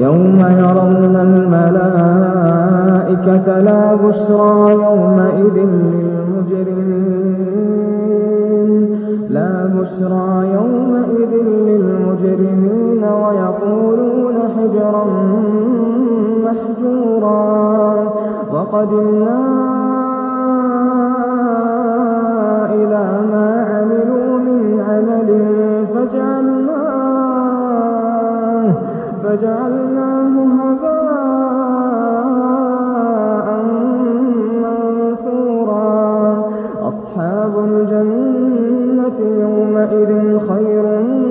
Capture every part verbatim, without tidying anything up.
يوم يرون الملائكة لا بشرى يومئذ للمجرمين لا بشرى يومئذ للمجرمين ويقولون حجرا محجورا وقدمنا إلى ما عملوا من عمل فجعلناه فجعلناه هباء منثورا أصحاب الجنة يومئذ خير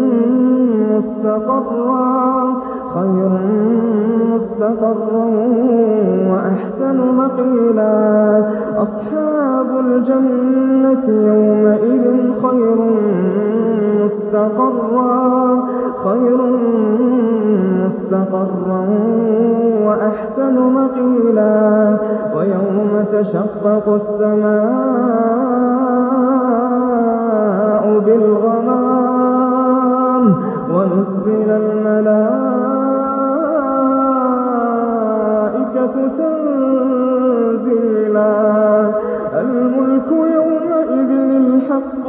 مستقرا خير مستقرا وأحسن مقيلا أصحاب الجنة يومئذ خير مستقرا خير مستقرا وأحسن مقيلا ويوم تشقق السماء بالغمام ونزل الملائكة تنزيلا الملك يومئذ الحق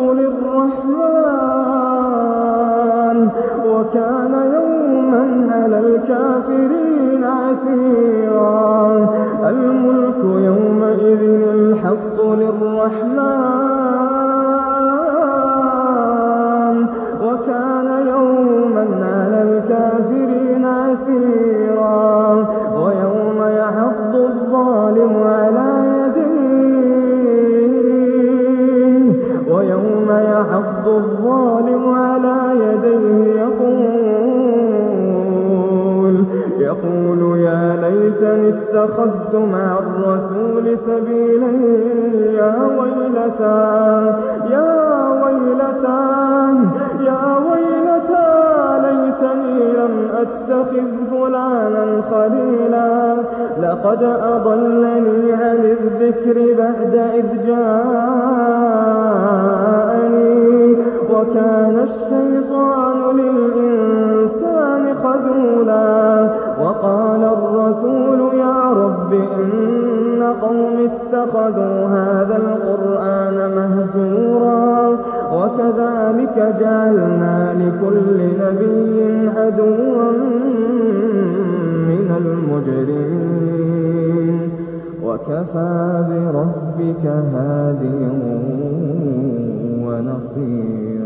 للرحمن وكان يوما على الكافرين عسيرا الملك يومئذ الحق للرحمن وكان يوما على الكافرين عسيرا ويوم يعض الظالم على يديه ويوم يعض الظالم على يديه يقول يقول يا ليتني اتخذت مع الرسول سبيلا يا ويلتى يا ويلتى يا ويلتى ليتني لم أتخذ فلانا خليلا لقد أضلني عن الذكر بعد إذ جاءني وكان الشيطان للإنسان خذولا وقال الرسول يا رب إن قوم اتخذوا هذا القرآن مهجورا وكذلك جعلنا لكل نبي عدوا من المجرمين وكفى بربك هاديا ونصيرا